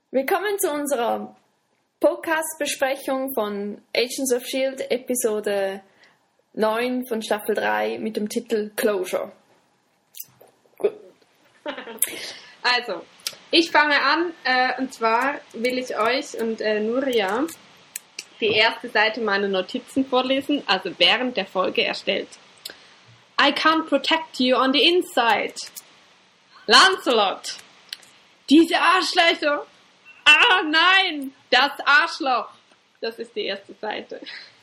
Willkommen zu unserer Podcast-Besprechung von Agents of S.H.I.E.L.D. Episode 9 von Staffel 3 mit dem Titel Closure. Gut. Also, ich fange an und zwar will ich euch und Nuria die erste Seite meiner Notizen vorlesen, also während der Folge erstellt. I can't protect you on the inside. Lancelot. Diese Arschlöcher. Ah, nein! Das Arschloch! Das ist die erste Seite.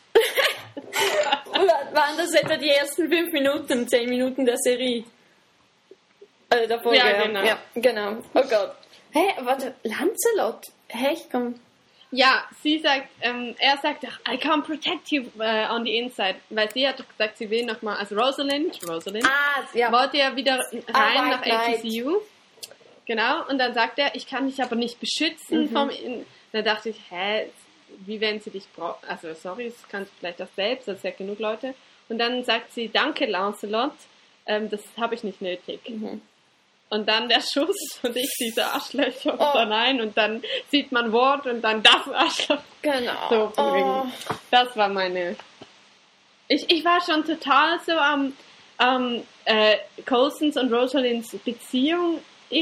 Waren das etwa die ersten 5 Minuten, 10 Minuten der Serie? Also der Folge, ja, genau. Ja, genau. Oh Gott. Hey, warte, Lancelot? Hey, ich komm. Ja, sie sagt, er sagt, I can't protect you on the inside, weil sie hat doch gesagt, sie will nochmal, also Rosalind ja. wollte ja wieder rein nach Knight. ATCU. Genau, und dann sagt er, ich kann dich aber nicht beschützen vom... Da dachte ich, wie wenn sie dich braucht, also sorry, das kannst du vielleicht auch selbst, das ist ja genug Leute. Und dann sagt sie, danke Lancelot, das habe ich nicht nötig. Und dann der Schuss und ich diese Arschlöcher und dann ein und dann sieht man Wort und dann das Arschloch. Genau. So, das war meine... Ich war schon total so am Coulsons und Rosalinds Beziehung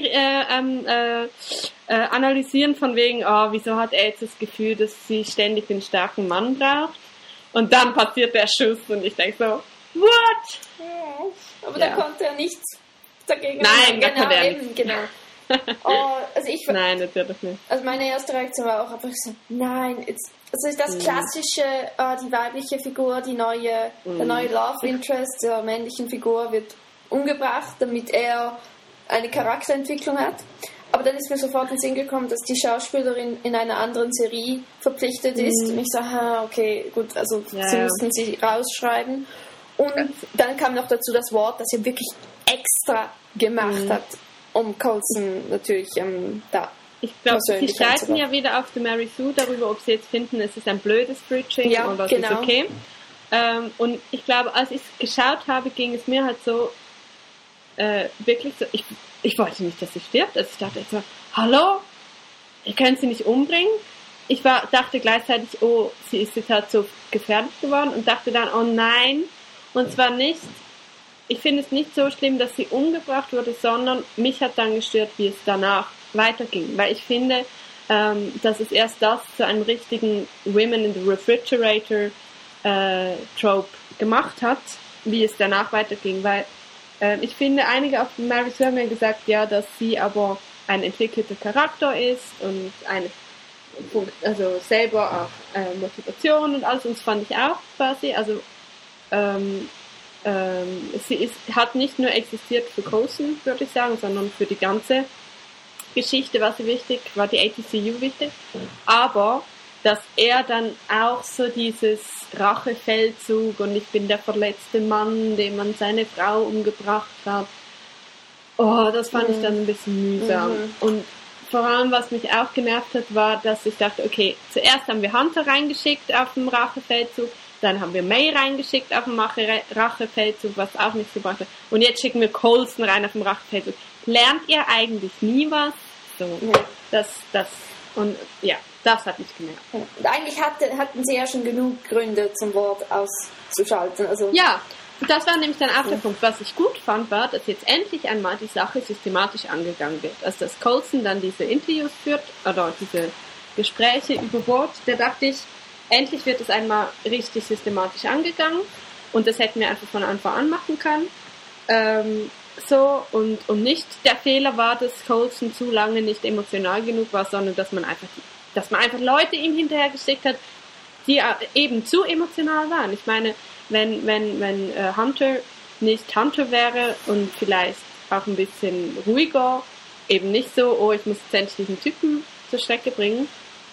analysieren von wegen, wieso hat er jetzt das Gefühl, dass sie ständig den starken Mann braucht? Und dann passiert der Schuss und ich denke so, what? Aber da konnte er nichts dagegen machen. Nein, genau, eben, genau. Nein, natürlich nicht. Also meine erste Reaktion war auch einfach so, nein, also das klassische, die weibliche Figur, der neue Love Interest der männlichen Figur wird umgebracht, damit er eine Charakterentwicklung hat. Aber dann ist mir sofort in den Sinn gekommen, dass die Schauspielerin in einer anderen Serie verpflichtet ist. Und ich so, okay, gut, also sie mussten sie rausschreiben. Und dann kam noch dazu das Wort, das sie wirklich extra gemacht hat, um Coulson natürlich da. Ich glaube, sie streiten ja wieder auf The Mary Sue darüber, ob sie jetzt finden, es ist ein blödes Bridging oder es ist okay. Und ich glaube, als ich es geschaut habe, ging es mir halt so, wirklich so, ich wollte nicht, dass sie stirbt. Also ich dachte jetzt so, hallo? Ihr könnt sie nicht umbringen? Dachte gleichzeitig, sie ist jetzt halt so gefährdet geworden und dachte dann, oh nein. Und zwar nicht, ich finde es nicht so schlimm, dass sie umgebracht wurde, sondern mich hat dann gestört, wie es danach weiterging. Weil ich finde, dass es erst das zu einem richtigen Women in the Refrigerator Trope gemacht hat, wie es danach weiterging. Weil ich finde, einige auf Mary Sue haben ja gesagt, ja, dass sie aber ein entwickelter Charakter ist und also selber auch Motivation und alles, und das fand ich auch quasi, also sie hat nicht nur existiert für Coulson, würde ich sagen, sondern für die ganze Geschichte war die ATCU wichtig, aber dass er dann auch so dieses Rachefeldzug und ich bin der verletzte Mann, dem man seine Frau umgebracht hat. Das fand ich dann ein bisschen mühsam. Und vor allem, was mich auch genervt hat, war, dass ich dachte, okay, zuerst haben wir Hunter reingeschickt auf den Rachefeldzug, dann haben wir May reingeschickt auf den Rachefeldzug, was auch nicht gebracht hat. Und jetzt schicken wir Coulson rein auf den Rachefeldzug. Lernt ihr eigentlich nie was? So, das hat mich genervt. Und eigentlich hatten sie ja schon genug Gründe, zum Wort auszuschalten. Also ja, das war nämlich dann auch der Punkt. Was ich gut fand, war, dass jetzt endlich einmal die Sache systematisch angegangen wird. Also dass Coulson dann diese Interviews führt, oder diese Gespräche über Wort, da dachte ich, endlich wird es einmal richtig systematisch angegangen. Und das hätten wir einfach von Anfang an machen können. Und nicht der Fehler war, dass Coulson zu lange nicht emotional genug war, sondern dass man einfach Leute ihm hinterher geschickt hat, die eben zu emotional waren. Ich meine, wenn Hunter nicht Hunter wäre und vielleicht auch ein bisschen ruhiger, eben nicht so, ich muss jetzt endlich diesen Typen zur Strecke bringen.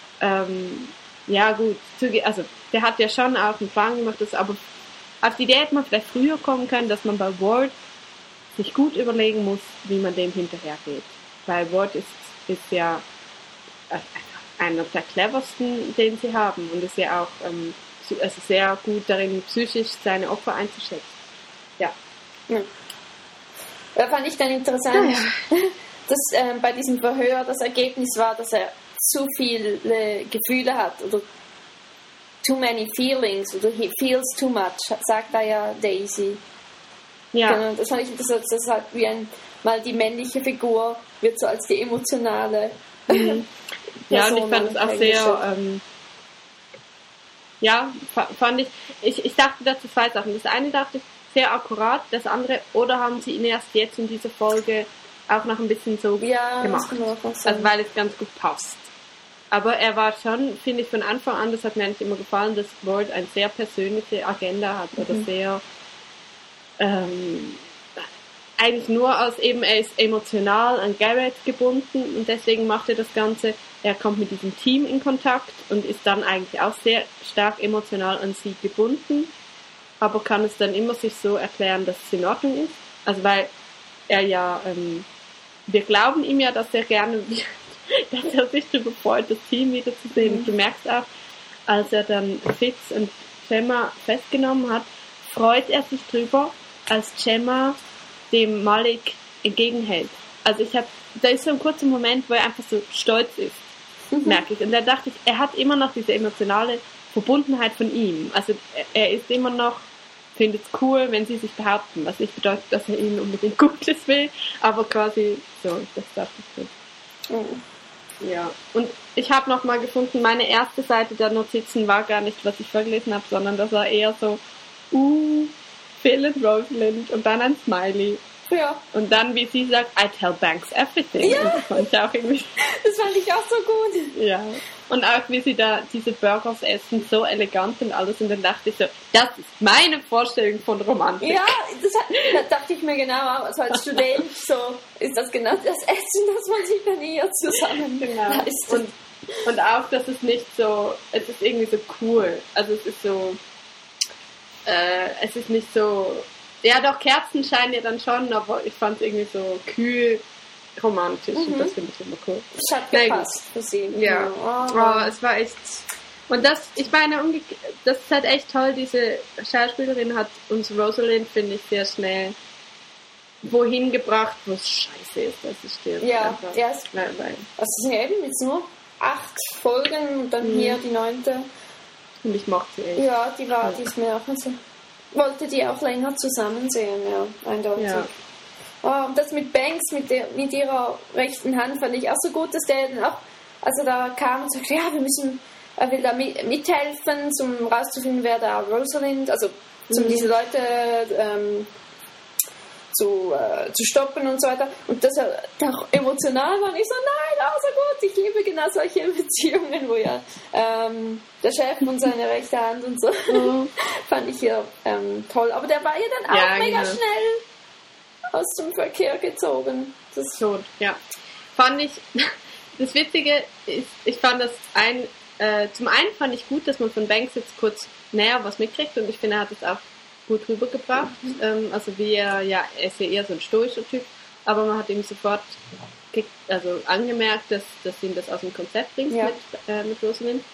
Ja gut, also der hat ja schon auch einen Plan gemacht, aber auf die Idee hätte man vielleicht früher kommen können, dass man bei Ward sich gut überlegen muss, wie man dem hinterhergeht. Weil Ward ist ja einer der cleversten, den sie haben, und ist ja auch sehr gut darin, psychisch seine Opfer einzuschätzen. Ja. Da fand ich dann interessant, dass bei diesem Verhör das Ergebnis war, dass er zu viele Gefühle hat oder too many feelings oder he feels too much, sagt da ja Daisy. Ja. Genau, das fand ich interessant, das ist halt wie mal die männliche Figur wird so als die emotionale Ja, und ich fand es auch sehr fand ich dachte dazu 2 Sachen. Das eine dachte ich sehr akkurat, das andere, oder haben sie ihn erst jetzt in dieser Folge auch noch ein bisschen so gemacht. Also weil es ganz gut passt. Aber er war schon, finde ich, von Anfang an, das hat mir eigentlich immer gefallen, dass Ward eine sehr persönliche Agenda hat oder sehr eigentlich nur als eben, er ist emotional an Garrett gebunden und deswegen macht er das Ganze, er kommt mit diesem Team in Kontakt und ist dann eigentlich auch sehr stark emotional an sie gebunden, aber kann es dann immer sich so erklären, dass es in Ordnung ist. Also weil er ja, wir glauben ihm ja, dass er gerne, dass er sich darüber freut, das Team wiederzusehen. Und du merkst auch, als er dann Fitz und Gemma festgenommen hat, freut er sich drüber, als Gemma dem Malik entgegenhält. Also da ist so ein kurzer Moment, wo er einfach so stolz ist, merke ich. Und da dachte ich, er hat immer noch diese emotionale Verbundenheit von ihm. Also er ist immer noch, findet es cool, wenn sie sich behaupten, was nicht bedeutet, dass er ihnen unbedingt Gutes will, aber quasi so, das dachte ich so. Ja, und ich habe noch mal gefunden, meine erste Seite der Notizen war gar nicht, was ich vorgelesen habe, sondern das war eher so, Phil und Rosalind und dann ein Smiley. Ja. Und dann, wie sie sagt, I tell Banks everything. Ja. Und das fand ich auch irgendwie... Das fand ich auch so gut. Ja. Und auch, wie sie da diese Burgers essen, so elegant und alles. Und dann dachte ich so, das ist meine Vorstellung von Romantik. Ja, das dachte ich mir genau auch. Also als Student so ist das genau das Essen, das man sich dann eher zusammen leistet. Und auch, dass es nicht so... Es ist irgendwie so cool. Also es ist so... es ist nicht so... Ja, doch, Kerzen scheinen ja dann schon, aber ich fand es irgendwie so kühl romantisch und das finde ich immer cool. Es hat gepasst für sie. Ja. Oh, es war echt... Und das, ich meine, das ist halt echt toll, diese Schauspielerin hat uns Rosalind, finde ich, sehr schnell wohin gebracht, wo es scheiße ist, dass sie stirbt. Ja, also es sind ja eben jetzt nur 8 Folgen und dann hier die 9. Und ich mochte sie echt. Ja, die ist mir auch nicht so... Wollte die auch länger zusammen sehen, ja, eindeutig. Ja. Oh, und das mit Banks, mit ihrer rechten Hand, fand ich auch so gut, dass der dann auch, also da kam und sagte, ja, er will da mithelfen, um rauszufinden, wer da Rosalind, also um diese Leute zu stoppen und so weiter. Und dass er doch emotional war. Und ich so, nein, so gut, ich liebe genau solche Beziehungen, wo ja der Chef und seine rechte Hand und so. Fand ich hier toll. Aber der war ja dann auch mega schnell aus dem Verkehr gezogen. Das schon, ja. Fand ich, das Witzige ist, ich fand das zum einen fand ich gut, dass man von Banks jetzt kurz näher was mitkriegt und ich finde, er hat es auch gut rübergebracht. Also wie er ist ja eher so ein stoischer Typ, aber man hat ihm sofort angemerkt, dass ihm das aus dem Konzept bringt mit Rosalind.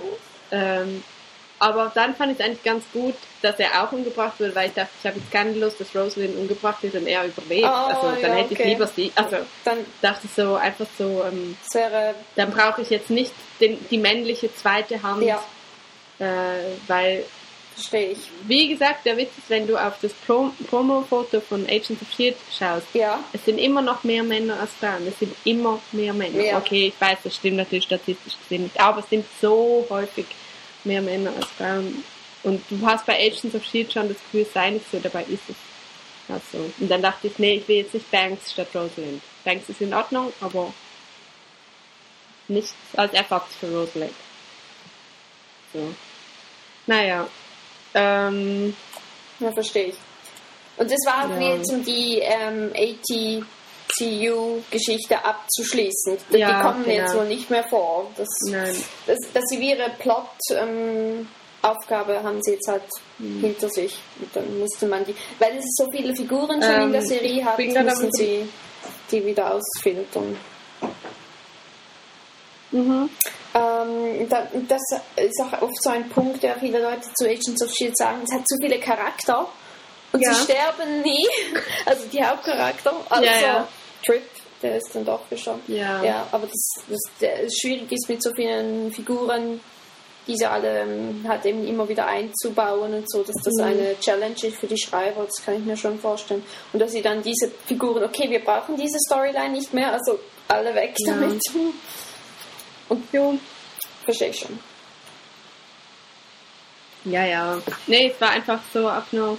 Aber dann fand ich es eigentlich ganz gut, dass er auch umgebracht wird, weil ich dachte, ich habe jetzt keine Lust, dass Rosalind umgebracht wird und er überlebt. Dann hätte ich lieber sie. Also dann dachte ich so, einfach so, dann brauche ich jetzt nicht die männliche zweite Hand, weil verstehe ich. Wie gesagt, der Witz ist, wenn du auf das Promo-Foto von Agents of S.H.I.E.L.D. schaust, es sind immer noch mehr Männer als Frauen. Es sind immer mehr Männer. Ja. Okay, ich weiß, das stimmt natürlich statistisch gesehen nicht, aber es sind so häufig mehr Männer als Frauen. Und du hast bei Agents of S.H.I.E.L.D. schon das Gefühl, es sei nicht so, dabei ist es. Also, und dann dachte ich, nee, ich will jetzt nicht Banks statt Rosalind. Banks ist in Ordnung, aber nicht als Ersatz für Rosalind. So. Naja. Ja, verstehe ich. Und das war auch jetzt, um die ATCU-Geschichte abzuschließen. Die kommen jetzt wohl nicht mehr vor. Dass sie ihre Plot-Aufgabe haben sie jetzt halt hinter sich. Und dann musste man weil es so viele Figuren schon in der Serie hat, müssen sie die wieder ausfiltern. Das ist auch oft so ein Punkt, der viele Leute zu Agents of S.H.I.E.L.D. sagen, es hat zu viele Charakter und sie sterben nie, also die Hauptcharakter, Trip, der ist dann doch gestorben. Ja, aber das schwierig ist mit so vielen Figuren, diese alle halt eben immer wieder einzubauen und so, dass das eine Challenge ist für die Schreiber, das kann ich mir schon vorstellen. Und dass sie dann diese Figuren, okay, wir brauchen diese Storyline nicht mehr, also alle weg damit. Und ja, verstehe ich schon. Ja. Nee, es war einfach so auch nur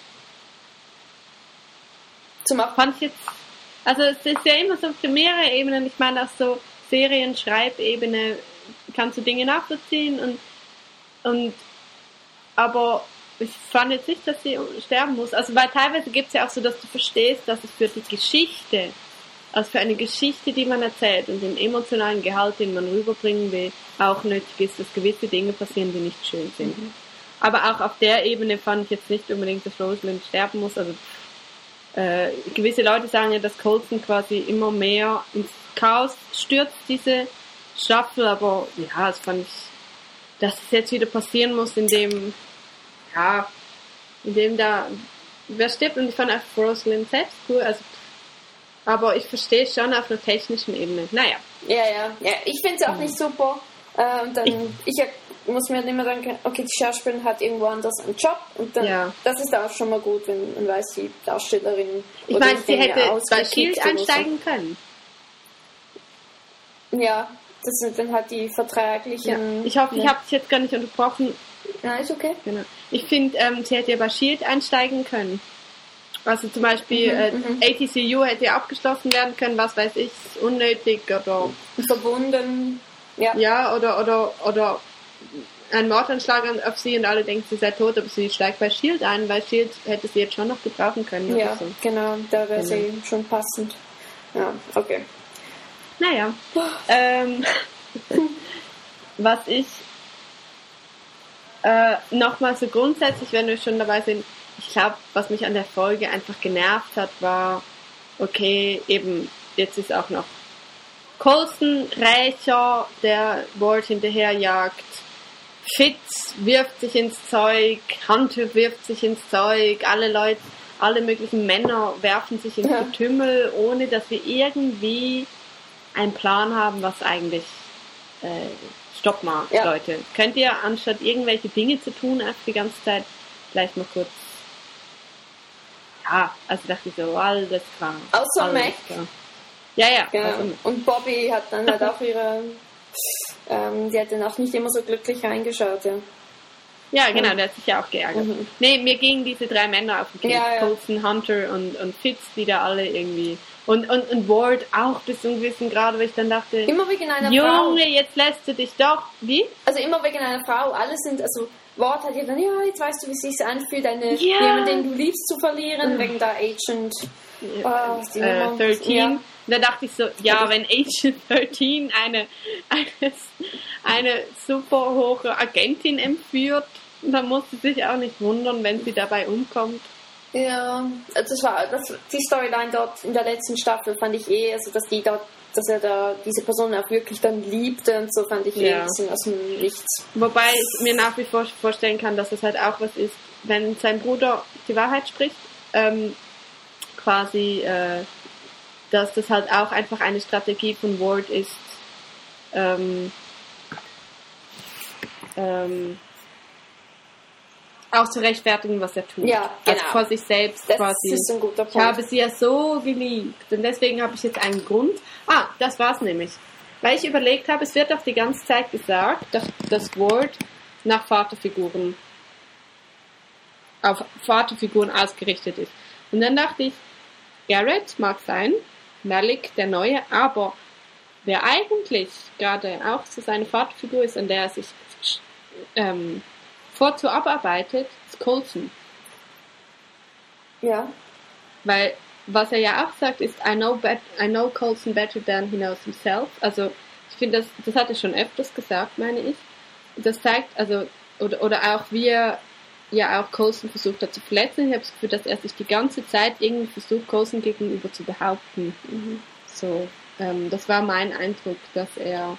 zum fand ich jetzt, also es ist ja immer so für mehrere Ebenen, ich meine auch so Serien-Schreibebene kannst du Dinge nachvollziehen und aber ich fand jetzt nicht, dass sie sterben muss. Also weil teilweise gibt es ja auch so, dass du verstehst, dass es für die Geschichte, also für eine Geschichte, die man erzählt und den emotionalen Gehalt, den man rüberbringen will, auch nötig ist, dass gewisse Dinge passieren, die nicht schön sind. Aber auch auf der Ebene fand ich jetzt nicht unbedingt, dass Rosalind sterben muss. Also gewisse Leute sagen ja, dass Coulson quasi immer mehr ins Chaos stürzt, diese Staffel, aber ja, das fand ich, dass es jetzt wieder passieren muss, indem da wer stirbt, und ich fand auch Rosalind selbst cool, also, aber ich verstehe es schon auf einer technischen Ebene. Naja. Ja, ich finde es auch nicht super. Und dann, ich muss mir nicht mehr sagen, okay, die Schauspielerin hat irgendwo anders einen Job und dann, das ist auch schon mal gut, wenn man weiß, die Darstellerin. Ich meine, sie hätte bei S.H.I.E.L.D. einsteigen können. Ja, das sind dann halt die vertraglichen... Ja. Ich hoffe, ich habe dich jetzt gar nicht unterbrochen. Ja, ist okay. Genau. Ich finde, sie hätte ja bei S.H.I.E.L.D. einsteigen können. Also zum Beispiel ATCU hätte ja abgeschlossen werden können, was weiß ich, unnötig oder... Verbunden. Ja, oder ein Mordanschlag auf sie und alle denken, sie sei tot, aber sie steigt bei S.H.I.E.L.D. ein, weil S.H.I.E.L.D. hätte sie jetzt schon noch gebrauchen können. Ja, oder so. Genau, da wäre sie schon passend. Ja, okay. Naja. Was ich nochmal so grundsätzlich, wenn wir schon dabei sind, ich glaube, was mich an der Folge einfach genervt hat, war, okay, eben, jetzt ist auch noch Coulson, Rächer, der Ward hinterherjagt, Fitz wirft sich ins Zeug, Hunter wirft sich ins Zeug, alle möglichen Männer werfen sich ins Getümmel, ohne dass wir irgendwie einen Plan haben, was eigentlich stopp mal, Leute. Könnt ihr, anstatt irgendwelche Dinge zu tun, einfach die ganze Zeit vielleicht mal kurz also dachte ich so, alles klar. Außer Mac. Ja. Und Bobby hat dann halt auch ihre die hat dann auch nicht immer so glücklich reingeschaut, Ja, genau, der hat sich ja auch geärgert. Nee, mir gingen diese 3 Männer auf den Keks. Coulson, Hunter und Fitz, die da alle irgendwie... Und Ward auch bis zu einem gewissen Grad, weil ich dann dachte... Immer wegen einer Frau. Junge, jetzt lässt du dich doch... Wie? Also immer wegen einer Frau. Alle sind... Also Ward hat ja dann... Ja, jetzt weißt du, wie es sich anfühlt, jemanden, den du liebst, zu verlieren, wegen der Agent... 13. Da dachte ich so, wenn Agent 13 eine super hohe Agentin entführt, dann muss sie sich auch nicht wundern, wenn sie dabei umkommt. Ja, die Storyline dort in der letzten Staffel fand ich also dass er da diese Person auch wirklich dann liebte und so, fand ich ein bisschen aus dem Nichts. Wobei ich mir nach wie vor vorstellen kann, dass es halt auch was ist, wenn sein Bruder die Wahrheit spricht, quasi, dass das halt auch einfach eine Strategie von Ward ist, auch zu rechtfertigen, was er tut. Ja, genau. Also vor sich selbst das quasi. Das ist ein guter Punkt. Ich habe sie ja so geliebt und deswegen habe ich jetzt einen Grund. Das war's nämlich. Weil ich überlegt habe, es wird doch die ganze Zeit gesagt, dass Ward auf Vaterfiguren ausgerichtet ist. Und dann dachte ich, Garrett mag sein, Malik der Neue, aber wer eigentlich gerade auch so seine Vaterfigur ist, an der er sich vorzu abarbeitet, ist Coulson. Ja. Weil, was er ja auch sagt, ist, I know Coulson better than he knows himself. Also, ich finde, das hat er schon öfters gesagt, meine ich. Das zeigt, also, oder auch, wie er ja auch Coulson versucht hat zu verletzen. Ich habe das Gefühl, dass er sich die ganze Zeit irgendwie versucht, Coulson gegenüber zu behaupten. So, das war mein Eindruck, dass er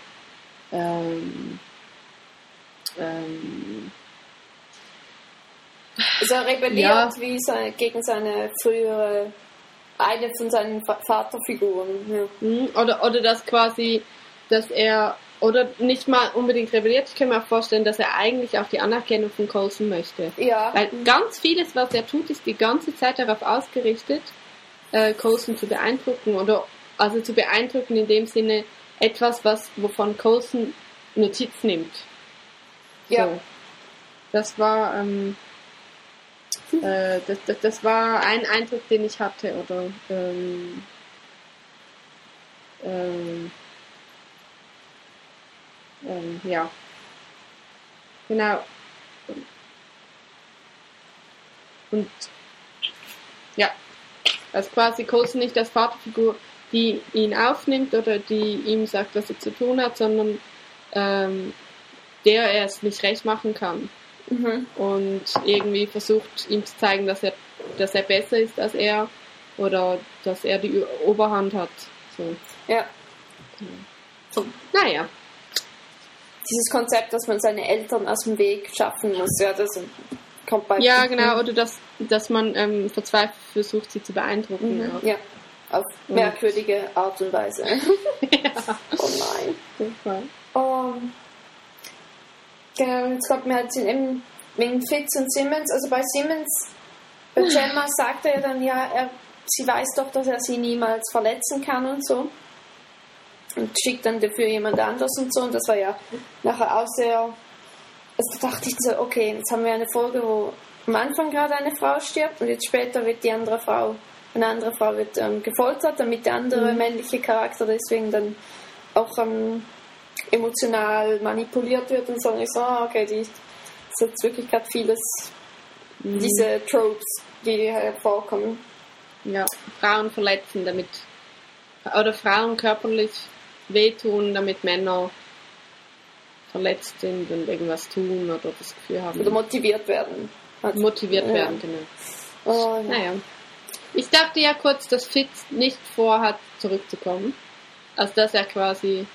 also er rebelliert gegen seine frühere eine von seinen Vaterfiguren. Ja. Oder dass quasi, dass er, oder nicht mal unbedingt rebelliert, ich kann mir auch vorstellen, dass er eigentlich auch die Anerkennung von Coulson möchte. Ja. Weil ganz vieles, was er tut, ist die ganze Zeit darauf ausgerichtet, Coulson zu beeindrucken, oder also zu beeindrucken in dem Sinne etwas, wovon Coulson Notiz nimmt. Ja. So. Das war das war ein Eindruck, den ich hatte, oder ja, genau. Und ja, also quasi Coulson nicht als Vaterfigur, die ihn aufnimmt oder die ihm sagt, was er zu tun hat, sondern der er es nicht recht machen kann. Mhm. Und irgendwie versucht ihm zu zeigen, dass er besser ist als er oder dass er die Oberhand hat. So. Ja. So. Naja. Dieses Konzept, dass man seine Eltern aus dem Weg schaffen muss, ja, das kommt bei... Ja, genau, oder dass man verzweifelt versucht, sie zu beeindrucken. Mhm. Ja, auf merkwürdige Art und Weise. Ja. Oh nein. Super. Genau, jetzt kommt mir halt eben wegen Fitz und Simmons, also bei Gemma sagt er dann, sie weiß doch, dass er sie niemals verletzen kann und so. Und schickt dann dafür jemand anders und so. Und das war ja nachher auch sehr... Also da dachte ich so, okay, jetzt haben wir eine Folge, wo am Anfang gerade eine Frau stirbt und jetzt später wird eine andere Frau wird gefoltert, damit der andere männliche Charakter deswegen dann auch emotional manipuliert wird und so. Und ich so, okay, das ist jetzt wirklich gerade vieles, diese Tropes, die vorkommen. Ja, Frauen verletzen damit, oder Frauen körperlich wehtun, damit Männer verletzt sind und irgendwas tun oder das Gefühl haben. Oder motiviert werden. Werden, genau. Oh, ja. Naja. Ich dachte ja kurz, dass Fitz nicht vorhat, zurückzukommen. Also, dass er quasi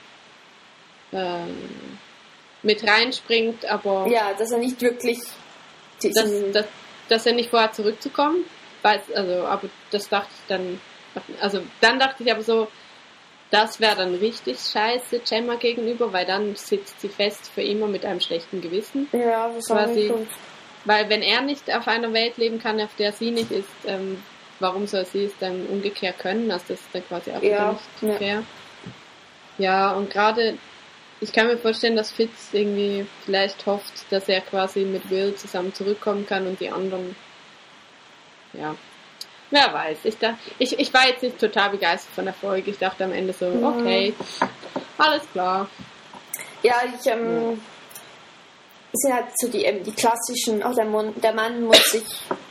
mit reinspringt, aber... Ja, dass er nicht wirklich... Dass er nicht vorhat, zurückzukommen. Aber das dachte ich dann... Also, dann dachte ich aber so, das wäre dann richtig scheiße Gemma gegenüber, weil dann sitzt sie fest für immer mit einem schlechten Gewissen. Ja, das war nicht gut. Weil wenn er nicht auf einer Welt leben kann, auf der sie nicht ist, warum soll sie es dann umgekehrt können? Also das ist dann quasi auch wieder nicht fair. Ja, und gerade, ich kann mir vorstellen, dass Fitz irgendwie vielleicht hofft, dass er quasi mit Will zusammen zurückkommen kann und die anderen, ja, wer weiß. Ich war jetzt nicht total begeistert von der Folge. Ich dachte am Ende so, okay, alles klar. Ja, es sind halt so die klassischen, der Mann muss sich,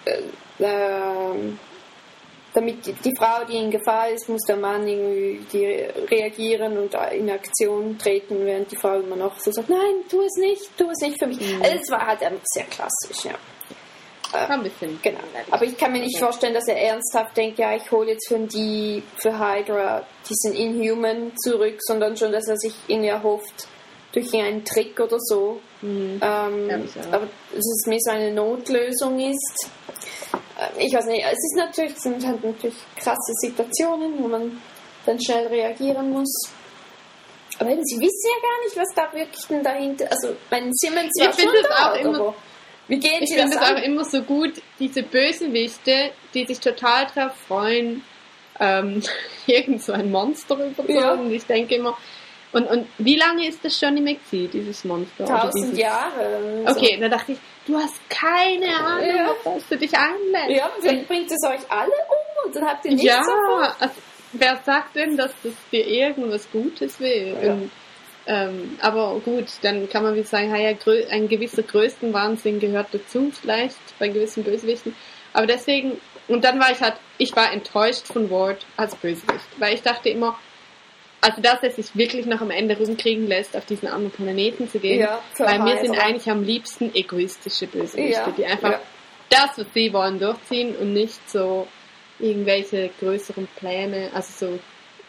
damit die Frau, die in Gefahr ist, muss der Mann irgendwie reagieren und in Aktion treten, während die Frau immer noch so sagt, nein, tu es nicht für mich. Also es war halt einfach sehr klassisch, ja. Ein bisschen. Genau. Aber ich kann mir nicht vorstellen, dass er ernsthaft denkt, ja, ich hole jetzt für Hydra diesen Inhuman zurück, sondern schon, dass er sich irgendwie erhofft, durch einen Trick oder so. Aber dass es mehr so eine Notlösung ist. Ich weiß nicht, es sind halt natürlich krasse Situationen, wo man dann schnell reagieren muss. Aber eben, sie wissen ja gar nicht, was da wirklich denn dahinter... Also, mein Simmons war schon da, aber... Wie geht ich finde es auch immer so gut, diese Bösewichte, die sich total darauf freuen, irgend so ein Monster rüberzuholen. Ja. Und ich denke immer, und wie lange ist das schon im Exil, dieses Monster? 1000 Jahre. Okay, dann dachte ich, du hast keine Ahnung, auf was du dich einlässt. Ja, vielleicht bringt es euch alle um und dann habt ihr nichts davon. Also, wer sagt denn, dass das dir irgendwas Gutes will? Ja. Und, aber gut, dann kann man wieder sagen, ein gewisser Größenwahnsinn gehört dazu, vielleicht bei gewissen Bösewichten. Aber deswegen, und dann war ich war enttäuscht von Ward als Bösewicht, weil ich dachte immer, also dass er sich wirklich noch am Ende rumkriegen lässt, auf diesen anderen Planeten zu gehen, weil mir sind eigentlich am liebsten egoistische Bösewichte, die einfach das, was sie wollen, durchziehen und nicht so irgendwelche größeren Pläne, also so.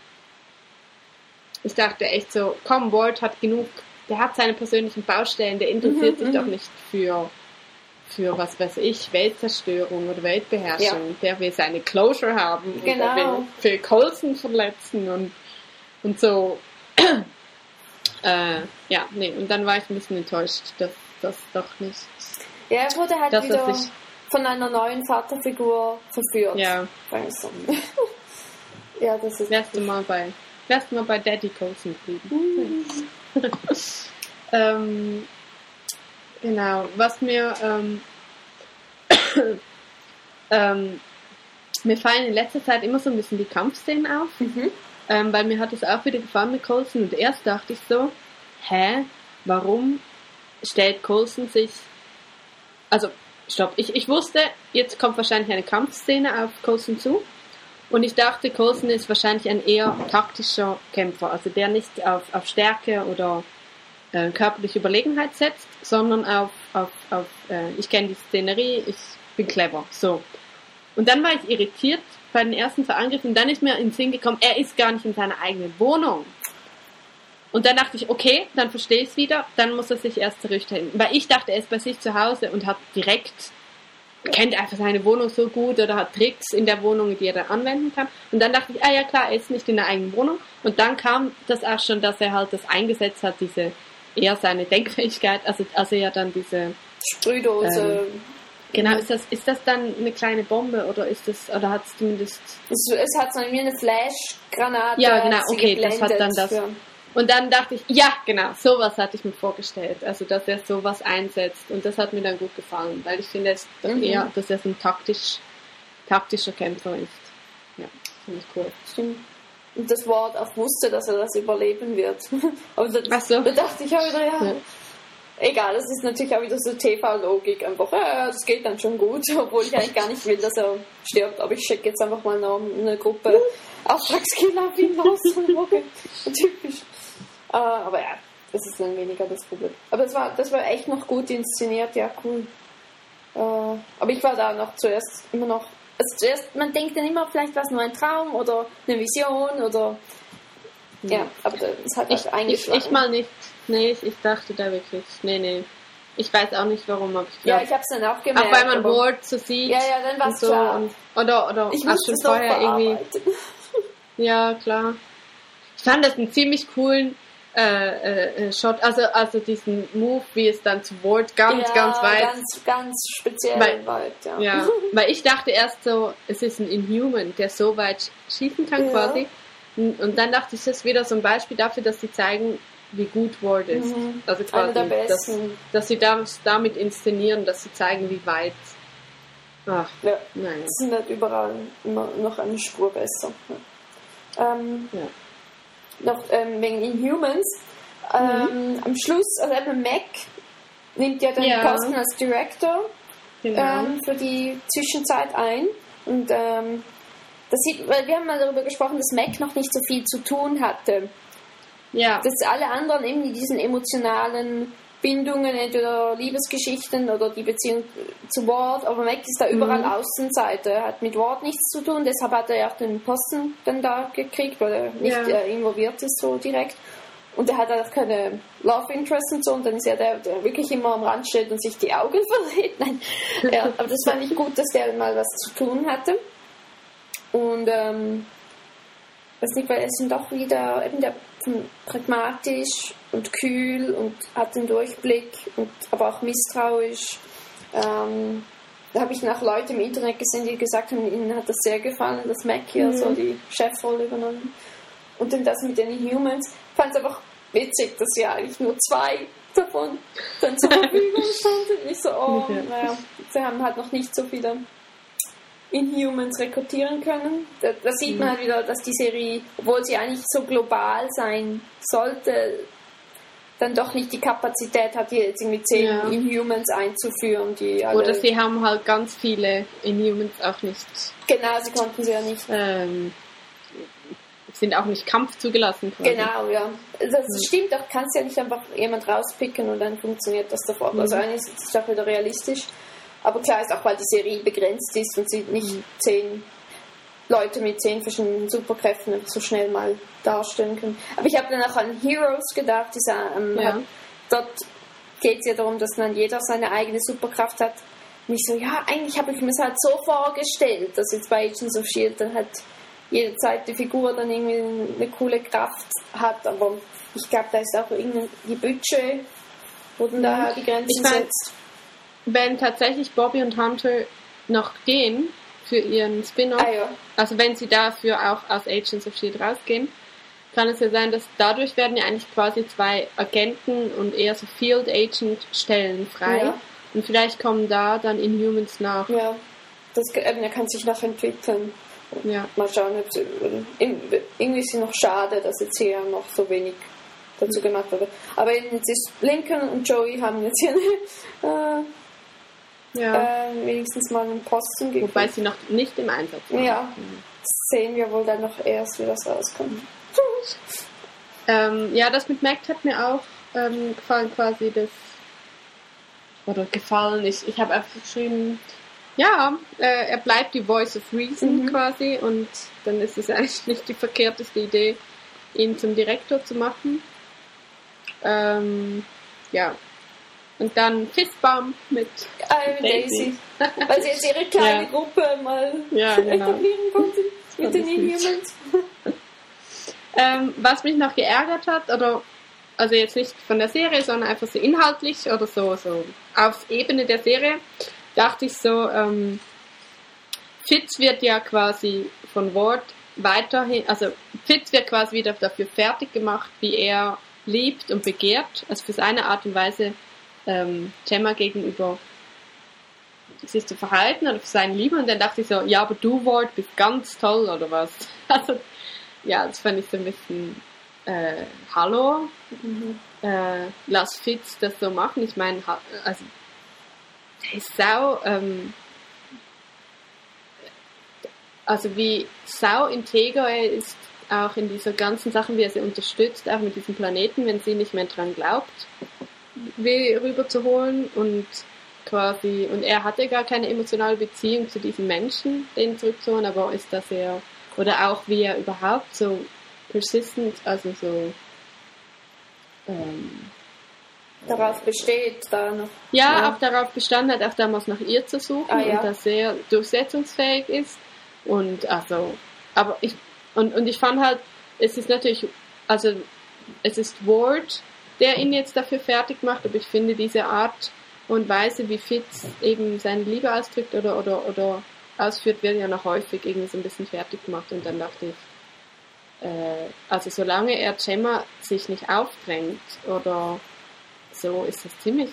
Ich dachte echt so, komm, Walt hat genug, der hat seine persönlichen Baustellen, der interessiert sich doch nicht für was weiß ich, Weltzerstörung oder Weltbeherrschung. Der will seine Closure haben. Genau. Und der will Phil Coulson verletzen und so. Und dann war ich ein bisschen enttäuscht, dass das doch nicht... Ja, er wurde halt wieder von einer neuen Vaterfigur verführt. Ja. Ja, das ist... Erst mal bei Daddy Coulson blieben. Genau, was mir mir fallen in letzter Zeit immer so ein bisschen die Kampfszenen auf, weil mir hat es auch wieder gefallen mit Coulson und erst dachte ich so, warum stellt Coulson sich, also stopp, ich wusste, jetzt kommt wahrscheinlich eine Kampfszene auf Coulson zu und ich dachte, Coulson ist wahrscheinlich ein eher taktischer Kämpfer, also der nicht auf Stärke oder körperliche Überlegenheit setzt, sondern auf ich kenne die Szenerie, ich bin clever, so. Und dann war ich irritiert bei den ersten 2 Angriffen und dann ist mir in den Sinn gekommen, er ist gar nicht in seiner eigenen Wohnung. Und dann dachte ich, okay, dann verstehe ich es wieder, dann muss er sich erst zurückstellen. Weil ich dachte, er ist bei sich zu Hause und kennt einfach seine Wohnung so gut oder hat Tricks in der Wohnung, die er dann anwenden kann. Und dann dachte ich, ja klar, er ist nicht in der eigenen Wohnung. Und dann kam das auch schon, dass er halt das eingesetzt hat, eher seine Denkfähigkeit, also ja dann diese Sprühdose. Genau, ist das dann eine kleine Bombe oder hat es zumindest... Es hat so wie eine Flashgranate. Ja, genau, okay, das hat dann das... Für... Und dann dachte ich, ja, genau, sowas hatte ich mir vorgestellt, also dass er sowas einsetzt und das hat mir dann gut gefallen, weil ich finde eher, dass er so ein taktischer Kämpfer ist. Ja, finde ich cool. Stimmt. Und das Wort auch wusste, dass er das überleben wird. Aber da dachte ich auch wieder, ja. Egal, das ist natürlich auch wieder so TV-Logik. Einfach, das geht dann schon gut, obwohl ich eigentlich gar nicht will, dass er stirbt. Aber ich schicke jetzt einfach mal noch eine Gruppe Auftragskiller auf ihn los. Okay. Typisch. Aber ja, das ist dann weniger das Problem. Aber das war echt noch gut inszeniert, ja, cool. Aber ich war da noch zuerst immer noch... Also zuerst, man denkt dann immer, vielleicht war es nur ein Traum oder eine Vision oder... Ja, aber das hat halt eingeschlagen. Ich mal nicht. Nee, ich dachte da wirklich, nee. Ich weiß auch nicht, warum, aber ich glaube... Ja, ich hab's dann auch gemerkt. Auch weil man Ward so sieht. Ja, dann war's so klar. Oder ich auch schon vorher irgendwie... Ja, klar. Ich fand das einen ziemlich coolen Shot, also diesen Move, wie es dann zu Ward ganz weit... ganz speziell weit, ja. Ja, weil ich dachte erst so, es ist ein Inhuman, der so weit schießen kann quasi. Und dann dachte ich, das ist wieder so ein Beispiel dafür, dass sie zeigen, wie gut Ward ist. Also quasi, dass sie damit inszenieren, dass sie zeigen, wie weit. Ach, ja, nein. Sie sind halt überall immer noch eine Spur besser. Noch wegen Inhumans. Am Schluss, also eben Mac nimmt ja den Posten als Director für die Zwischenzeit ein. Und weil wir haben mal darüber gesprochen, dass Mac noch nicht so viel zu tun hatte. Ja. Dass alle anderen eben in diesen emotionalen Bindungen, entweder Liebesgeschichten oder die Beziehung zu Ward, aber Mac ist da überall Außenseiter. Er hat mit Ward nichts zu tun, deshalb hat er ja auch den Posten dann da gekriegt, weil er nicht involviert ist so direkt. Und er hat auch keine Love Interest und so, und dann ist er der wirklich immer am Rand steht und sich die Augen verrät. Nein. Ja, aber das fand ich gut, dass der mal was zu tun hatte. Und weiß nicht, weil er ist doch wieder eben der pragmatisch und kühl und hat den Durchblick und aber auch misstrauisch. Da habe ich nach Leute im Internet gesehen, die gesagt haben, ihnen hat das sehr gefallen, dass Mac hier so die Chefrolle übernommen. Und dann das mit den Inhumans. Ich fand es einfach witzig, dass ja eigentlich nur 2 davon dann zur Verfügung standen. Ich so, naja, sie haben halt noch nicht so viele Inhumans rekrutieren können. Da sieht man halt wieder, dass die Serie, obwohl sie eigentlich so global sein sollte, dann doch nicht die Kapazität hat, hier jetzt irgendwie 10 Inhumans einzuführen. Oder sie haben halt ganz viele Inhumans auch nicht. Genau, sie konnten sie ja nicht. Sind auch nicht Kampf zugelassen. Quasi. Genau, ja. Das stimmt doch, kannst ja nicht einfach jemand rauspicken und dann funktioniert das sofort. Also eigentlich ist es doch wieder realistisch. Aber klar ist auch, weil die Serie begrenzt ist und sie nicht 10 Leute mit 10 verschiedenen Superkräften so schnell mal darstellen können. Aber ich habe dann auch an Heroes gedacht. Dort geht es ja darum, dass dann jeder seine eigene Superkraft hat. Und ich so, ja, eigentlich habe ich mir es halt so vorgestellt, dass jetzt bei Agents of S.H.I.E.L.D. dann halt jede zweite Figur dann irgendwie eine coole Kraft hat, aber ich glaube, da ist auch irgendwie Budget, wo dann da die Grenzen setzt. Wenn tatsächlich Bobby und Hunter noch gehen für ihren Spin-Off, also wenn sie dafür auch aus Agents of S.H.I.E.L.D. rausgehen, kann es ja sein, dass dadurch werden ja eigentlich quasi 2 Agenten und eher so Field Agent Stellen frei. Ja. Und vielleicht kommen da dann Inhumans nach. Ja, er kann sich noch entwickeln. Ja. Mal schauen, ob sie, irgendwie ist es noch schade, dass jetzt hier noch so wenig dazu gemacht wurde. Aber jetzt ist Lincoln und Joey haben jetzt hier wenigstens mal einen Posten gegeben. Wobei sie noch nicht im Einsatz waren. Ja, sehen wir wohl dann noch erst, wie das rauskommt. Das mit Mac hat mir auch gefallen, quasi das. Oder gefallen. Ich habe einfach geschrieben, er bleibt die Voice of Reason quasi, und dann ist es eigentlich nicht die verkehrteste Idee, ihn zum Direktor zu machen. Und dann Fistbump mit Daisy. Weil sie jetzt ihre kleine Gruppe mal etablieren konnte mit den Inhumans. Was mich noch geärgert hat, also jetzt nicht von der Serie, sondern einfach so inhaltlich oder so auf Ebene der Serie, dachte ich so, Fitz wird ja quasi von Ward weiterhin, also Fitz wird quasi wieder dafür fertig gemacht, wie er liebt und begehrt, also für seine Art und Weise Gemma gegenüber sich zu verhalten oder für seine Liebe, und dann dachte ich so, ja, aber du, Ward, bist ganz toll oder was? Also, ja, das fand ich so ein bisschen hallo, lass Fitz das so machen. Ich meine, also der ist also wie sau integer er ist, auch in dieser ganzen Sachen, wie er sie unterstützt, auch mit diesem Planeten, wenn sie nicht mehr dran glaubt, wie rüberzuholen, und quasi, und er hatte gar keine emotionale Beziehung zu diesem Menschen, den zurückzuholen, aber ist das sehr, oder auch wie er überhaupt so persistent, also so darauf besteht, da noch. Ja, auch darauf bestanden hat, auch damals nach ihr zu suchen, und dass er durchsetzungsfähig ist, und also, aber ich fand halt, es ist natürlich, also es ist Ward, der ihn jetzt dafür fertig macht, aber ich finde diese Art und Weise, wie Fitz eben seine Liebe ausdrückt oder ausführt, wird ja noch häufig irgendwie so ein bisschen fertig gemacht, und dann dachte ich, also solange er Gemma sich nicht aufdrängt oder so, ist das ziemlich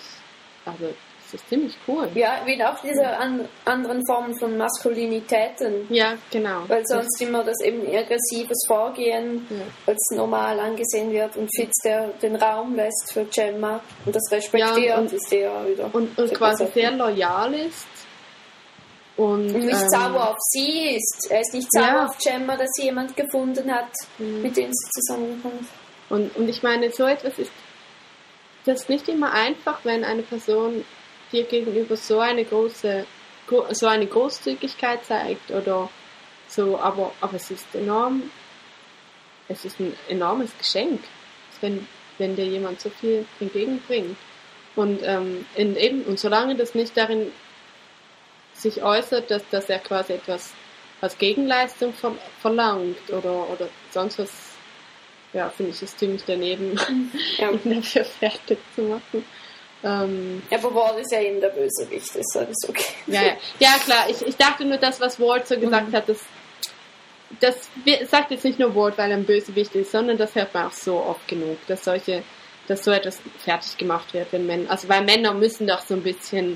cool. Ja, wie auch diese anderen Formen von Maskulinitäten. Ja, genau. Weil sonst immer das eben aggressives Vorgehen als normal angesehen wird, und Fitz, der den Raum lässt für Gemma und das respektiert, ist der wieder. Und quasi sehr loyal ist. Und nicht sauer auf sie ist. Er ist nicht sauer auf Gemma, dass sie jemand gefunden hat, mit dem sie zusammenkommt. Und ich meine, so etwas ist das nicht immer einfach, wenn eine Person dir gegenüber so eine Großzügigkeit zeigt oder so, aber es ist ein enormes Geschenk, wenn dir jemand so viel entgegenbringt. Und solange das nicht darin sich äußert, dass er quasi etwas als Gegenleistung verlangt oder sonst was, finde ich es ziemlich daneben, ihn dafür fertig zu machen. Aber Ward ist ja eben der Bösewicht, ist alles okay. Ja, klar, ich dachte nur, das, was Ward so gesagt hat, das sagt jetzt nicht nur Ward, weil er ein Bösewicht ist, sondern das hört man auch so oft genug, dass so etwas fertig gemacht wird, weil Männer müssen doch so ein bisschen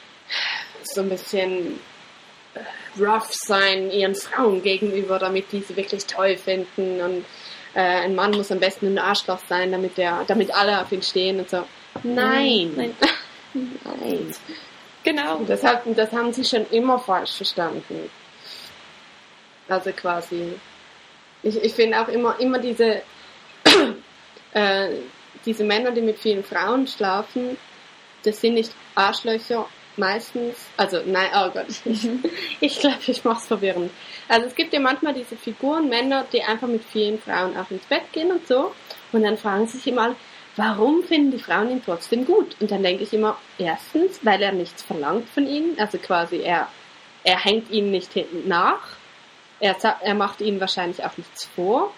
rough sein ihren Frauen gegenüber, damit die sie wirklich toll finden, und ein Mann muss am besten ein Arschloch sein, damit alle auf ihn stehen und so. Nein. Genau. Und das haben sie schon immer falsch verstanden. Also quasi, ich finde auch immer diese Männer, die mit vielen Frauen schlafen, das sind nicht Arschlöcher meistens, also nein, oh Gott, ich glaube, ich mach's verwirrend. Also es gibt ja manchmal diese Figuren, Männer, die einfach mit vielen Frauen auch ins Bett gehen und so, und dann fragen sie sich immer, warum finden die Frauen ihn trotzdem gut? Und dann denke ich immer, erstens, weil er nichts verlangt von ihnen, also quasi er hängt ihnen nicht hinten nach, er macht ihnen wahrscheinlich auch nichts vor,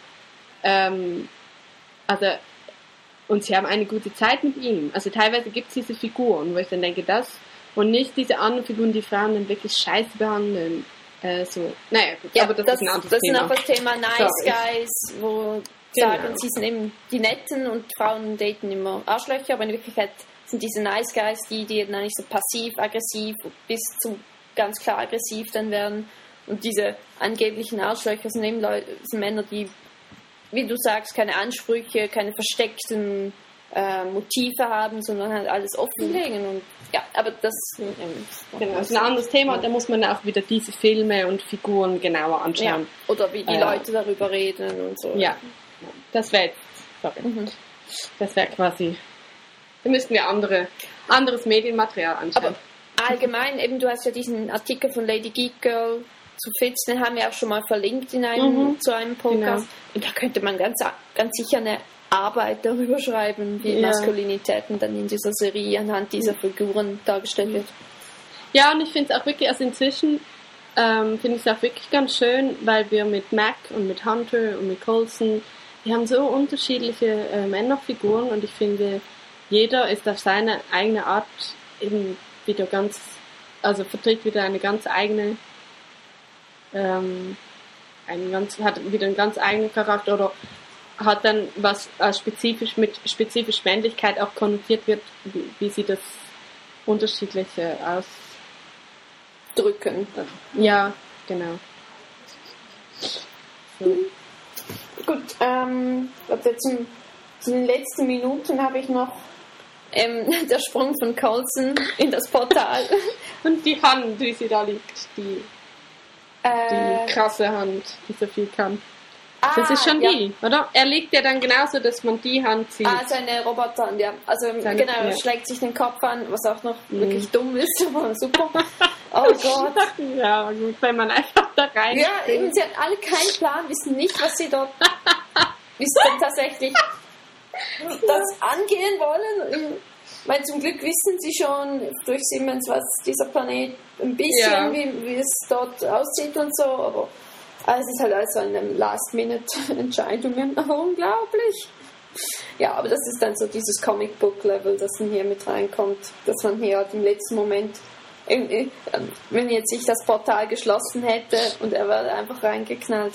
und sie haben eine gute Zeit mit ihm. Also teilweise gibt es diese Figuren, wo ich dann denke, das und nicht diese anderen Figuren, die Frauen dann wirklich scheiße behandeln. Naja, gut, aber das ist ein anderes Thema. Das ist noch das Thema Nice Guys, wo sagen, sie sind eben die Netten und Frauen daten immer Arschlöcher, aber in Wirklichkeit sind diese Nice Guys die dann eigentlich so passiv-aggressiv bis zu ganz klar aggressiv dann werden. Und diese angeblichen Arschlöcher sind eben sind Männer, die, wie du sagst, keine Ansprüche, keine versteckten Motive haben, sondern halt alles offenlegen. Und ja, aber das ist ein anderes Thema und da muss man auch wieder diese Filme und Figuren genauer anschauen. Ja. Oder wie die Leute darüber reden und so. Ja, das wäre Das wäre quasi, da müssten wir anderes Medienmaterial anschauen. Aber allgemein, eben du hast ja diesen Artikel von Lady Geek Girl zu Fitz, den haben wir auch schon mal verlinkt zu einem Podcast. Genau. Und da könnte man ganz sicher eine Arbeit darüber schreiben, wie Maskulinitäten dann in dieser Serie anhand dieser Figuren dargestellt wird. Ja, und ich finde es auch wirklich, also inzwischen finde ich es auch wirklich ganz schön, weil wir mit Mac und mit Hunter und mit Coulson, wir haben so unterschiedliche Männerfiguren und ich finde, jeder ist auf seine eigene Art eben wieder vertritt wieder eine ganz eigene hat wieder einen ganz eigenen Charakter oder hat dann was spezifisch mit spezifisch Männlichkeit auch konnotiert wird, wie sie das unterschiedliche ausdrücken. Ja, genau. So. Gut, jetzt in den letzten Minuten habe ich noch der Sprung von Coulson in das Portal. Und die Hand, wie sie da liegt, die krasse Hand, die so viel kann. Das ist schon die, oder? Er liegt ja dann genauso, dass man die Hand sieht. Seine Roboterhand, ja. Also er schlägt sich den Kopf an, was auch noch wirklich dumm ist, aber super. Oh Gott. Ja, gut, wenn man einfach da rein. Ja, eben, sie hat alle keinen Plan, wissen nicht, was sie dort tatsächlich das angehen wollen. Weil zum Glück wissen sie schon durch Siemens, was dieser Planet ein bisschen, wie es dort aussieht und so, aber es ist halt also eine Last-Minute-Entscheidungen, unglaublich. Ja, aber das ist dann so dieses Comic-Book-Level, das dann hier mit reinkommt, dass man hier halt im letzten Moment, wenn jetzt sich das Portal geschlossen hätte und er wäre einfach reingeknallt.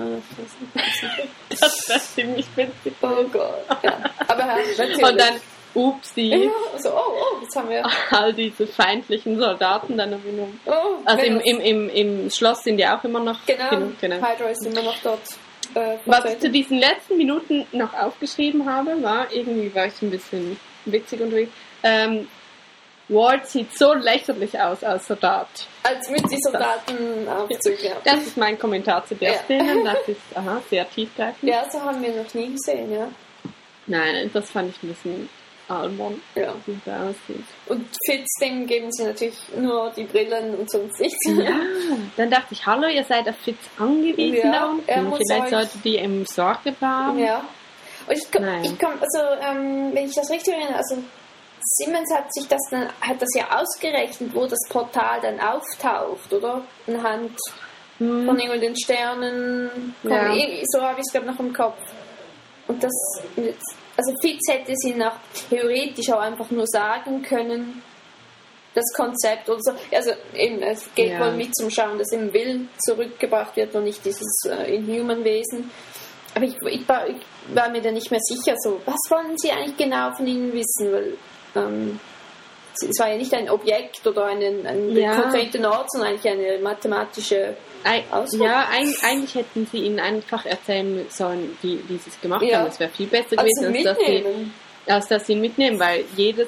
Das wäre ziemlich witzig. Oh Gott, ja. Aber natürlich. Und dann upsi. Ja, also, jetzt haben wir all diese feindlichen Soldaten dann um. Also im Schloss sind die auch immer noch. Genau. Hydra ist immer noch dort. Was ich zu diesen letzten Minuten noch aufgeschrieben habe, war ich ein bisschen witzig unterwegs. Ward sieht so lächerlich aus als Soldat. Als mit die Soldatenaufzug, ja. Das ist mein Kommentar zu der Szene. Das ist sehr tiefgreifend. Ja, so haben wir noch nie gesehen, ja. Nein, das fand ich ein bisschen albern. Ja. Wie das aussieht. Und Fitz, dem geben sie natürlich nur die Brillen und sonst nichts. Ja, dann dachte ich, hallo, ihr seid auf Fitz angewiesen da unten. Vielleicht sollte die im Sorge haben. Ja. Und wenn ich das richtig erinnere, also Siemens hat das ja ausgerechnet, wo das Portal dann auftaucht, oder? Anhand von irgendwelchen Sternen. Ja. So habe ich es, glaube ich, noch im Kopf. Und also Fitz hätte es ihnen auch theoretisch auch einfach nur sagen können, das Konzept oder so. Also eben, es geht wohl mit zum Schauen, dass im Willen zurückgebracht wird und nicht dieses Inhuman-Wesen. Aber ich war mir da nicht mehr sicher, so, was wollen sie eigentlich genau von ihnen wissen? Weil es war ja nicht ein Objekt oder ein konkreter Ort, sondern eigentlich eine mathematische Ausdruck. Ja, eigentlich hätten sie ihnen einfach erzählen sollen, wie sie es gemacht haben. Das wäre viel besser gewesen, als dass sie ihn mitnehmen, weil jede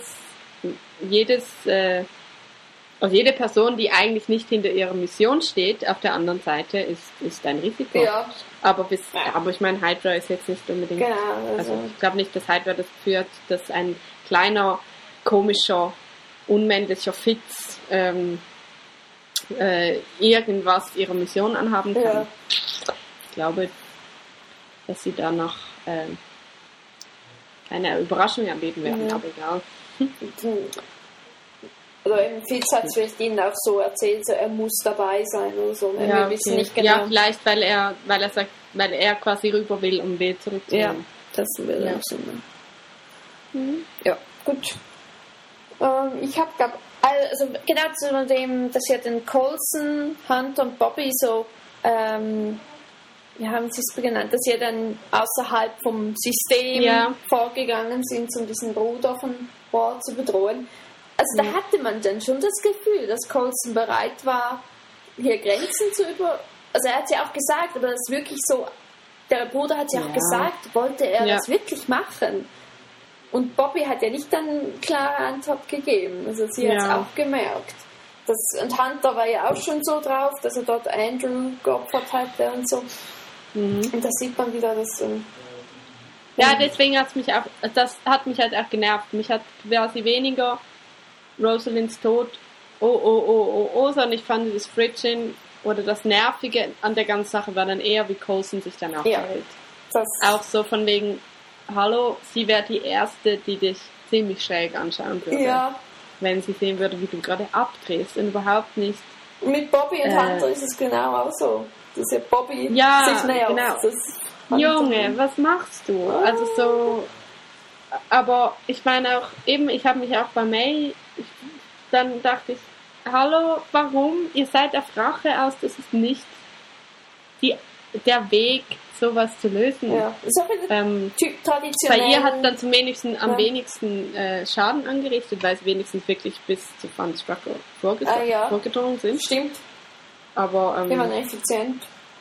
Person, die eigentlich nicht hinter ihrer Mission steht, auf der anderen Seite ist ein Risiko. Ja. Aber ich meine, Hydra ist jetzt nicht unbedingt... Genau. Also ich glaube nicht, dass Hydra das führt, dass ein kleiner, komischer, unmännlicher Fitz irgendwas ihrer Mission anhaben kann. Ja. Ich glaube, dass sie da noch keine Überraschung erleben werden, aber egal. Oder eben Fitz hat es vielleicht ihnen auch so erzählt, so, er muss dabei sein oder so. Wir wissen nicht genau. Ja, vielleicht, weil er sagt, weil er quasi rüber will, um wieder zurückzunehmen. Ja, das will auch Sinn. Ja, gut. Ich habe, glaube also genau zu dem, dass ja den Coulson, Hunter und Bobby so, wie haben sie es genannt, dass sie dann außerhalb vom System vorgegangen sind, um diesen Bruder von Ward zu bedrohen. Also da hatte man dann schon das Gefühl, dass Coulson bereit war, hier Grenzen zu Also er hat ja auch gesagt, aber das ist wirklich so, der Bruder hat ja auch gesagt, wollte er das wirklich machen? Und Bobby hat ja nicht dann eine klare Antwort gegeben. Also sie hat es auch gemerkt. Und Hunter war ja auch schon so drauf, dass er dort Andrew geopfert hatte und so. Und da sieht man wieder das... deswegen hat es mich auch... Das hat mich halt auch genervt. Mich hat quasi weniger Rosalinds Tod sondern ich fand das Fridging oder das Nervige an der ganzen Sache war dann eher, wie Coulson sich dann auch verhält. Auch so von wegen... Hallo, sie wäre die Erste, die dich ziemlich schräg anschauen würde, wenn sie sehen würde, wie du gerade abdrehst und überhaupt nicht. Mit Bobby und Hunter ist es genau auch so. Dass ja Bobby sich näher genau. Junge, was machst du? Also so, aber ich meine auch, eben, ich habe mich auch bei May, dann dachte ich, hallo, warum? Ihr seid auf Rache aus, das ist nicht der Weg, sowas zu lösen. Ja, ist auch traditionell. Bei ihr hat dann am wenigsten Schaden angerichtet, weil sie wenigstens wirklich bis zu Van Strucker vorgedrungen sind. Stimmt. Aber wir waren effizient.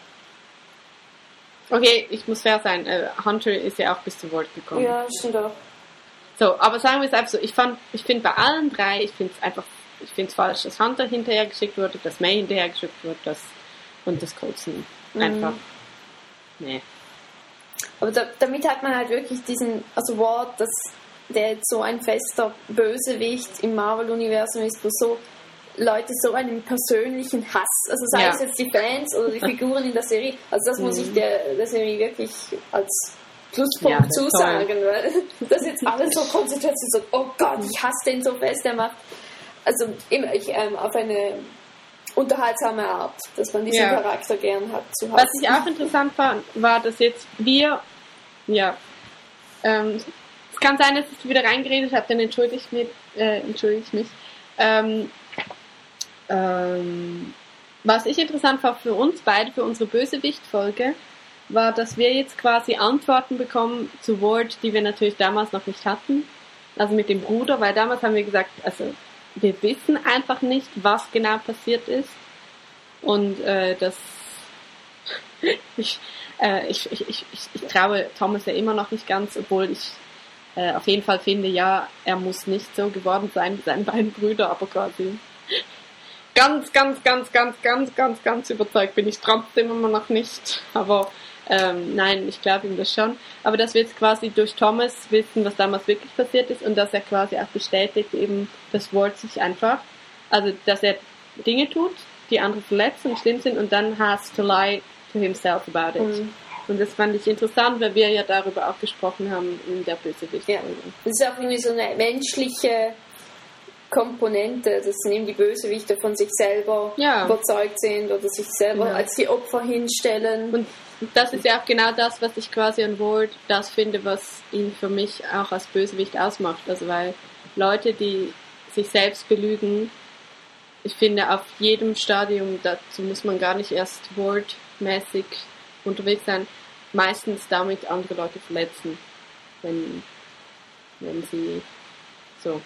Okay, ich muss fair sein. Hunter ist ja auch bis zu Ward gekommen. Ja, stimmt auch. So, aber sagen wir es einfach so, ich finde bei allen drei, ich finde es falsch, dass Hunter hinterher geschickt wurde, dass May hinterher geschickt wurde, und das Coulson einfach. Nee. Aber damit hat man halt wirklich also Ward, der jetzt so ein fester Bösewicht im Marvel-Universum ist, wo so Leute so einen persönlichen Hass, also sei es jetzt die Fans oder die Figuren in der Serie, also das muss ich der Serie wirklich als Pluspunkt zusagen, weil das jetzt alles so konzentriert sind, so, oh Gott, ich hasse den so fest, der macht, also immer auf eine unterhaltsame Art, dass man diesen Charakter gern hat zu hassen. Was ich auch interessant fand, war, dass jetzt es kann sein, dass ich wieder reingeredet habe, dann entschuldige ich mich. Was ich interessant war für uns beide, für unsere Bösewicht-Folge, war, dass wir jetzt quasi Antworten bekommen zu Ward, die wir natürlich damals noch nicht hatten. Also mit dem Bruder, weil damals haben wir gesagt, also wir wissen einfach nicht, was genau passiert ist. Und ich traue Thomas ja immer noch nicht ganz, obwohl ich auf jeden Fall finde, er muss nicht so geworden sein wie seine beiden Brüder, aber quasi ganz überzeugt bin ich trotzdem immer noch nicht. Aber nein, ich glaube ihm das schon. Aber dass wir jetzt quasi durch Thomas wissen, was damals wirklich passiert ist und dass er quasi auch bestätigt eben, dass Ward sich einfach, also dass er Dinge tut, die andere verletzen und schlimm sind und dann has to lie to himself about it. Und das fand ich interessant, weil wir ja darüber auch gesprochen haben in der Bösewicht. Ja. Das ist auch irgendwie so eine menschliche Komponente, dass eben die Bösewichte von sich selber überzeugt sind oder sich selber als die Opfer hinstellen. Und das ist ja auch genau das, was ich quasi an Ward das finde, was ihn für mich auch als Bösewicht ausmacht. Also weil Leute, die sich selbst belügen, ich finde auf jedem Stadium, dazu muss man gar nicht erst Ward-mäßig unterwegs sein, meistens damit andere Leute verletzen, wenn sie so.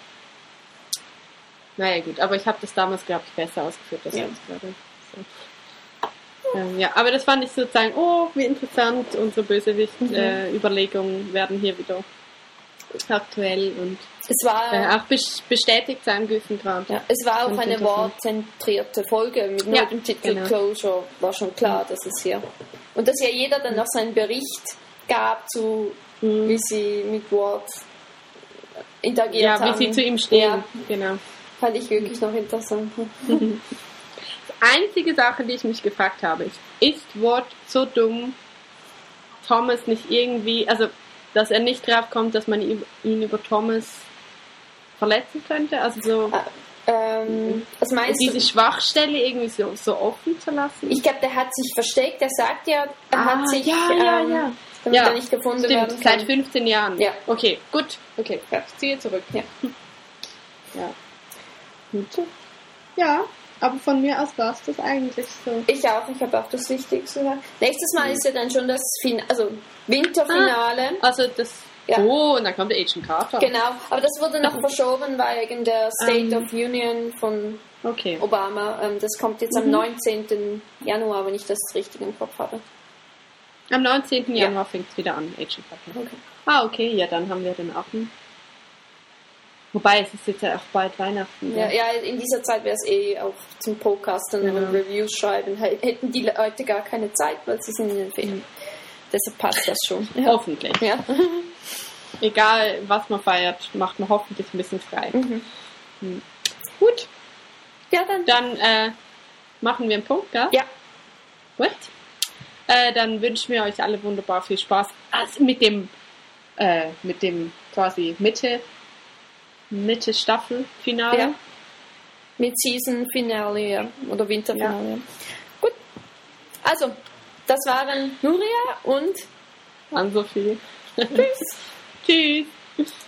Naja gut, aber ich habe das damals, glaube ich, besser ausgeführt als jetzt gerade. So. Aber das fand ich sozusagen, wie interessant, unsere Bösewicht-Überlegungen werden hier wieder aktuell und es war auch bestätigt sein dürfen gerade. Ja, es war auch eine wortzentrierte Folge mit nur dem Titel Closure, war schon klar, dass es hier. Und dass ja jeder dann noch seinen Bericht gab zu, wie sie mit Ward interagiert haben. Ja, wie sie zu ihm stehen, genau. Fand ich wirklich noch interessant. Einzige Sache, die ich mich gefragt habe, ist Ward so dumm, Thomas nicht irgendwie, also dass er nicht drauf kommt, dass man ihn über Thomas verletzen könnte? Also so was meinst diese Schwachstelle irgendwie so offen zu lassen? Ich glaube, der hat sich versteckt. Er sagt ja, er hat sich damit er nicht gefunden werden kann. Seit 15 Jahren. Ja. Okay, gut. Okay, ich ziehe zurück. Ja. Ja. Gut. Ja, aber von mir aus war es das eigentlich so. Ich auch. Ich habe auch das Wichtigste gesagt. Nächstes Mal ist ja dann schon das Winterfinale. Also das... Ja. Oh, und dann kommt der Agent Carter. Genau, aber das wurde noch verschoben wegen der State of Union von Obama. Das kommt jetzt am 19. Januar, wenn ich das richtig im Kopf habe. Am 19. Januar fängt es wieder an, Agent Carter. Okay. Okay, ja, dann haben wir den auch. Wobei, es ist jetzt ja auch bald Weihnachten. Ja, in dieser Zeit wäre es auch zum Podcasten und Reviews schreiben. Hätten die Leute gar keine Zeit, weil sie sind in den Ferien. Deshalb passt das schon. Ja. Hoffentlich. Ja. Egal, was man feiert, macht man hoffentlich ein bisschen frei. Gut. Ja, dann machen wir einen Punkt, gell? Ja. Gut. Dann wünschen wir euch alle wunderbar viel Spaß mit dem quasi Mitte Staffelfinale. Ja. Mit Season-Finale, ja. Oder Winterfinale. Ja. Gut. Also, das waren Nuria und Ann-Sophie. Tschüss. Tschüss.